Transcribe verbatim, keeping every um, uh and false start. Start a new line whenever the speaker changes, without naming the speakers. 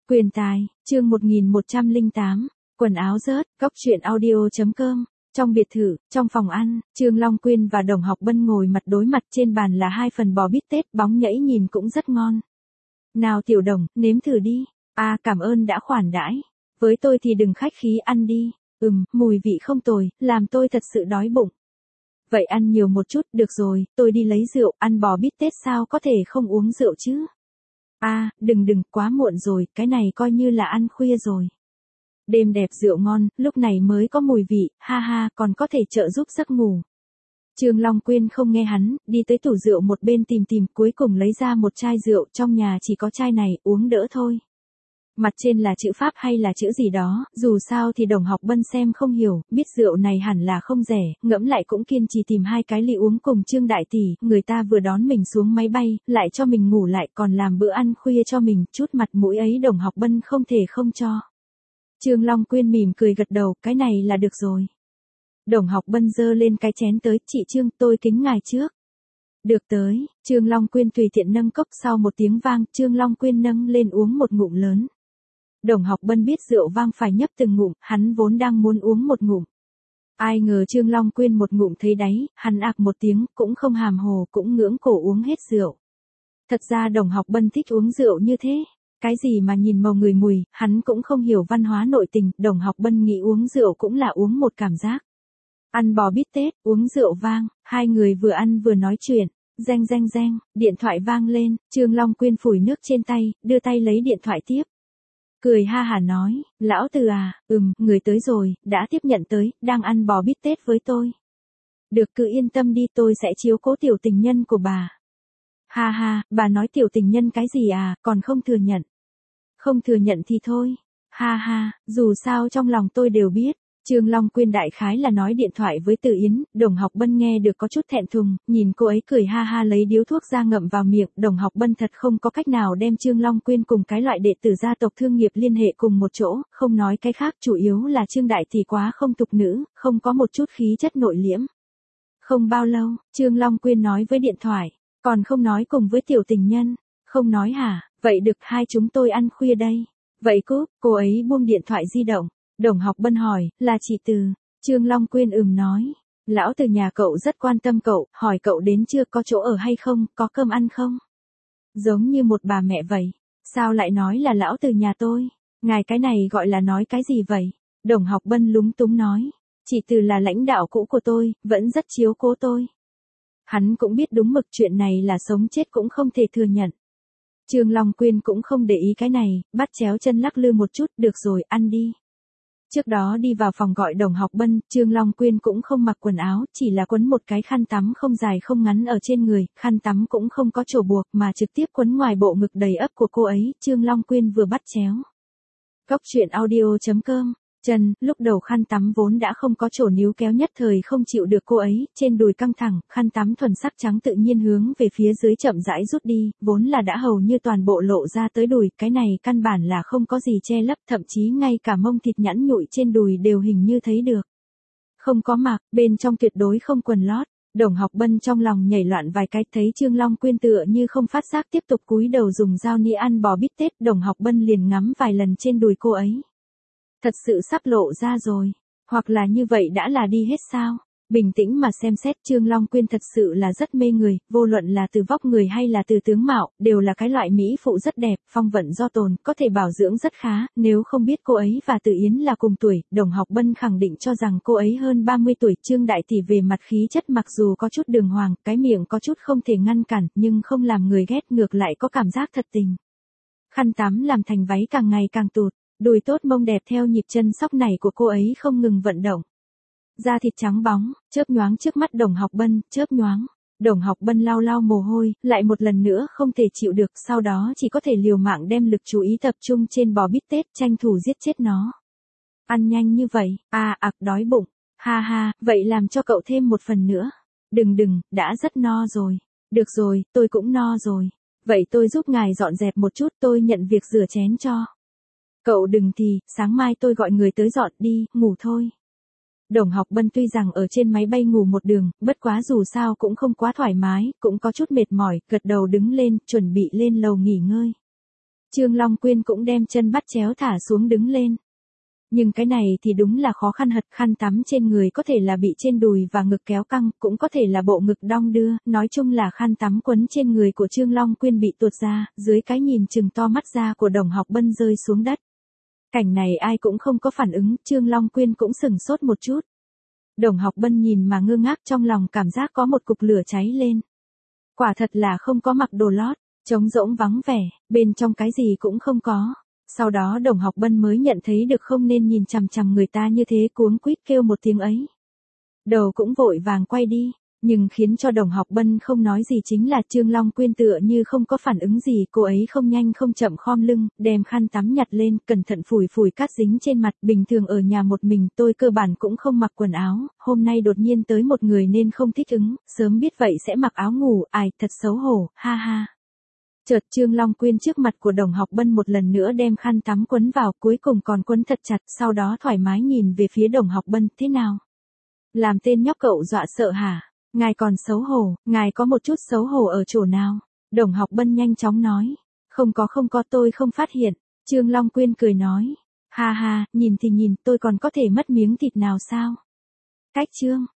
Quyền tài, chương một nghìn một trăm lẻ tám, quần áo rớt, góc truyện audio.com. Trong biệt thự, trong phòng ăn, Trương Long Quyên và Đồng Học Bân ngồi mặt đối mặt, trên bàn là hai phần bò bít tết bóng nhảy nhìn cũng rất ngon. Nào Tiểu Đồng, nếm thử đi. À, cảm ơn đã khoản đãi. Với tôi thì đừng khách khí, ăn đi. Ừm, mùi vị không tồi, làm tôi thật sự đói bụng. Vậy ăn nhiều một chút, được rồi, tôi đi lấy rượu, ăn bò bít tết sao có thể không uống rượu chứ? À, đừng đừng, quá muộn rồi, cái này coi như là ăn khuya rồi. Đêm đẹp rượu ngon, lúc này mới có mùi vị, ha ha, còn có thể trợ giúp giấc ngủ. Trương Long Quyên không nghe hắn, đi tới tủ rượu một bên tìm tìm, cuối cùng lấy ra một chai rượu, trong nhà chỉ có chai này, uống đỡ thôi. Mặt trên là chữ Pháp hay là chữ gì đó, dù sao thì Đồng Học Bân xem không hiểu, biết rượu này hẳn là không rẻ, ngẫm lại cũng kiên trì tìm hai cái ly uống cùng Trương Đại Tỷ, người ta vừa đón mình xuống máy bay, lại cho mình ngủ lại còn làm bữa ăn khuya cho mình, chút mặt mũi ấy Đồng Học Bân không thể không cho. Trương Long Quyên mỉm cười gật đầu, cái này là được rồi. Đồng Học Bân giơ lên cái chén tới, chị Trương, tôi kính ngài trước. Được tới, Trương Long Quyên tùy tiện nâng cốc, sau một tiếng vang, Trương Long Quyên nâng lên uống một ngụm lớn. Đồng Học Bân biết rượu vang phải nhấp từng ngụm, hắn vốn đang muốn uống một ngụm. Ai ngờ Trương Long Quyên một ngụm thấy đáy, hắn ạc một tiếng, cũng không hàm hồ, cũng ngưỡng cổ uống hết rượu. Thật ra Đồng Học Bân thích uống rượu như thế. Cái gì mà nhìn màu người mùi, hắn cũng không hiểu văn hóa nội tình, Đồng Học Bân nghĩ uống rượu cũng là uống một cảm giác. Ăn bò bít tết, uống rượu vang, hai người vừa ăn vừa nói chuyện, reng reng reng, điện thoại vang lên, Trương Long Quyên phủi nước trên tay, đưa tay lấy điện thoại tiếp. Cười ha hả nói, lão Từ à, ừm, người tới rồi, đã tiếp nhận tới, đang ăn bò bít tết với tôi. Được, cứ yên tâm đi, tôi sẽ chiếu cố tiểu tình nhân của bà. Ha ha, bà nói tiểu tình nhân cái gì à, còn không thừa nhận. Không thừa nhận thì thôi. Ha ha, dù sao trong lòng tôi đều biết. Trương Long Quyên đại khái là nói điện thoại với Từ Yến, Đồng Học Bân nghe được có chút thẹn thùng, nhìn cô ấy cười ha ha lấy điếu thuốc ra ngậm vào miệng, Đồng Học Bân thật không có cách nào đem Trương Long Quyên cùng cái loại đệ tử gia tộc thương nghiệp liên hệ cùng một chỗ, không nói cái khác, chủ yếu là Trương Đại Tỷ quá không tục nữ, không có một chút khí chất nội liễm. Không bao lâu, Trương Long Quyên nói với điện thoại, còn không nói cùng với tiểu tình nhân, không nói hả, vậy được, hai chúng tôi ăn khuya đây. Vậy cúp, cô ấy buông điện thoại di động. Đồng Học Bân hỏi, là chị Từ? Trương Long Quyên ừm nói, lão Từ nhà cậu rất quan tâm cậu, hỏi cậu đến chưa, có chỗ ở hay không, có cơm ăn không? Giống như một bà mẹ vậy, sao lại nói là lão Từ nhà tôi? Ngài cái này gọi là nói cái gì vậy? Đồng Học Bân lúng túng nói, chị Từ là lãnh đạo cũ của tôi, vẫn rất chiếu cố tôi. Hắn cũng biết đúng mực, chuyện này là sống chết cũng không thể thừa nhận. Trương Long Quyên cũng không để ý cái này, bắt chéo chân lắc lư một chút, được rồi, ăn đi. Trước đó đi vào phòng gọi Đồng Học Bân, Trương Long Quyên cũng không mặc quần áo, chỉ là quấn một cái khăn tắm không dài không ngắn ở trên người, khăn tắm cũng không có chỗ buộc mà trực tiếp quấn ngoài bộ ngực đầy ắp của cô ấy, Trương Long Quyên vừa bắt chéo. Góc truyện audio.com. Chân, lúc đầu khăn tắm vốn đã không có chỗ níu kéo, nhất thời không chịu được cô ấy, trên đùi căng thẳng, khăn tắm thuần sắc trắng tự nhiên hướng về phía dưới chậm rãi rút đi, vốn là đã hầu như toàn bộ lộ ra tới đùi, cái này căn bản là không có gì che lấp, thậm chí ngay cả mông thịt nhẵn nhụi trên đùi đều hình như thấy được. Không có mặc, bên trong tuyệt đối không quần lót. Đồng Học Bân trong lòng nhảy loạn vài cái, thấy Trương Long Quyên tựa như không phát giác tiếp tục cúi đầu dùng dao nĩa ăn bò bít tết, Đồng Học Bân liền ngắm vài lần trên đùi cô ấy. Thật sự sắp lộ ra rồi, hoặc là như vậy đã là đi hết sao? Bình tĩnh mà xem xét, Trương Long Quyên thật sự là rất mê người, vô luận là từ vóc người hay là từ tướng mạo, đều là cái loại mỹ phụ rất đẹp, phong vận do tồn, có thể bảo dưỡng rất khá, nếu không biết cô ấy và Từ Yến là cùng tuổi, Đồng Học Bân khẳng định cho rằng cô ấy hơn ba mươi tuổi. Trương Đại Tỷ về mặt khí chất mặc dù có chút đường hoàng, cái miệng có chút không thể ngăn cản, nhưng không làm người ghét, ngược lại có cảm giác thật tình. Khăn tắm làm thành váy càng ngày càng tụt. Đùi tốt mông đẹp theo nhịp chân sóc này của cô ấy không ngừng vận động. Da thịt trắng bóng, chớp nhoáng trước mắt Đồng Học Bân, chớp nhoáng. Đồng Học Bân lau lau mồ hôi, lại một lần nữa không thể chịu được, sau đó chỉ có thể liều mạng đem lực chú ý tập trung trên bò bít tết, tranh thủ giết chết nó. Ăn nhanh như vậy, à ạc đói bụng, ha ha, vậy làm cho cậu thêm một phần nữa. Đừng đừng, đã rất no rồi. Được rồi, tôi cũng no rồi. Vậy tôi giúp ngài dọn dẹp một chút, tôi nhận việc rửa chén cho. Cậu đừng thì, sáng mai tôi gọi người tới dọn đi, ngủ thôi. Đồng Học Bân tuy rằng ở trên máy bay ngủ một đường, bất quá dù sao cũng không quá thoải mái, cũng có chút mệt mỏi, gật đầu đứng lên, chuẩn bị lên lầu nghỉ ngơi. Trương Long Quyên cũng đem chân bắt chéo thả xuống đứng lên. Nhưng cái này thì đúng là khó khăn hật, khăn tắm trên người có thể là bị trên đùi và ngực kéo căng, cũng có thể là bộ ngực đong đưa, nói chung là khăn tắm quấn trên người của Trương Long Quyên bị tuột ra, dưới cái nhìn chừng to mắt ra của Đồng Học Bân rơi xuống đất. Cảnh này ai cũng không có phản ứng, Trương Long Quyên cũng sừng sốt một chút. Đồng Học Bân nhìn mà ngơ ngác, trong lòng cảm giác có một cục lửa cháy lên. Quả thật là không có mặc đồ lót, trống rỗng vắng vẻ, bên trong cái gì cũng không có. Sau đó Đồng Học Bân mới nhận thấy được không nên nhìn chằm chằm người ta như thế, cuống quýt kêu một tiếng ấy. Đầu cũng vội vàng quay đi, nhưng khiến cho Đồng Học Bân không nói gì chính là Trương Long Quyên tựa như không có phản ứng gì, cô ấy không nhanh không chậm khom lưng, đem khăn tắm nhặt lên, cẩn thận phủi phủi cát dính trên mặt. Bình thường ở nhà một mình tôi cơ bản cũng không mặc quần áo, hôm nay đột nhiên tới một người nên không thích ứng, sớm biết vậy sẽ mặc áo ngủ, ai, thật xấu hổ, ha ha. Chợt Trương Long Quyên trước mặt của Đồng Học Bân một lần nữa đem khăn tắm quấn vào, cuối cùng còn quấn thật chặt, sau đó thoải mái nhìn về phía Đồng Học Bân, thế nào? Làm tên nhóc cậu dọa sợ hả? Ngài còn xấu hổ, ngài có một chút xấu hổ ở chỗ nào? Đồng Học Bân nhanh chóng nói. Không có không có, tôi không phát hiện. Trương Long Quyên cười nói. Ha ha, nhìn thì nhìn, tôi còn có thể mất miếng thịt nào sao? Cách Trương.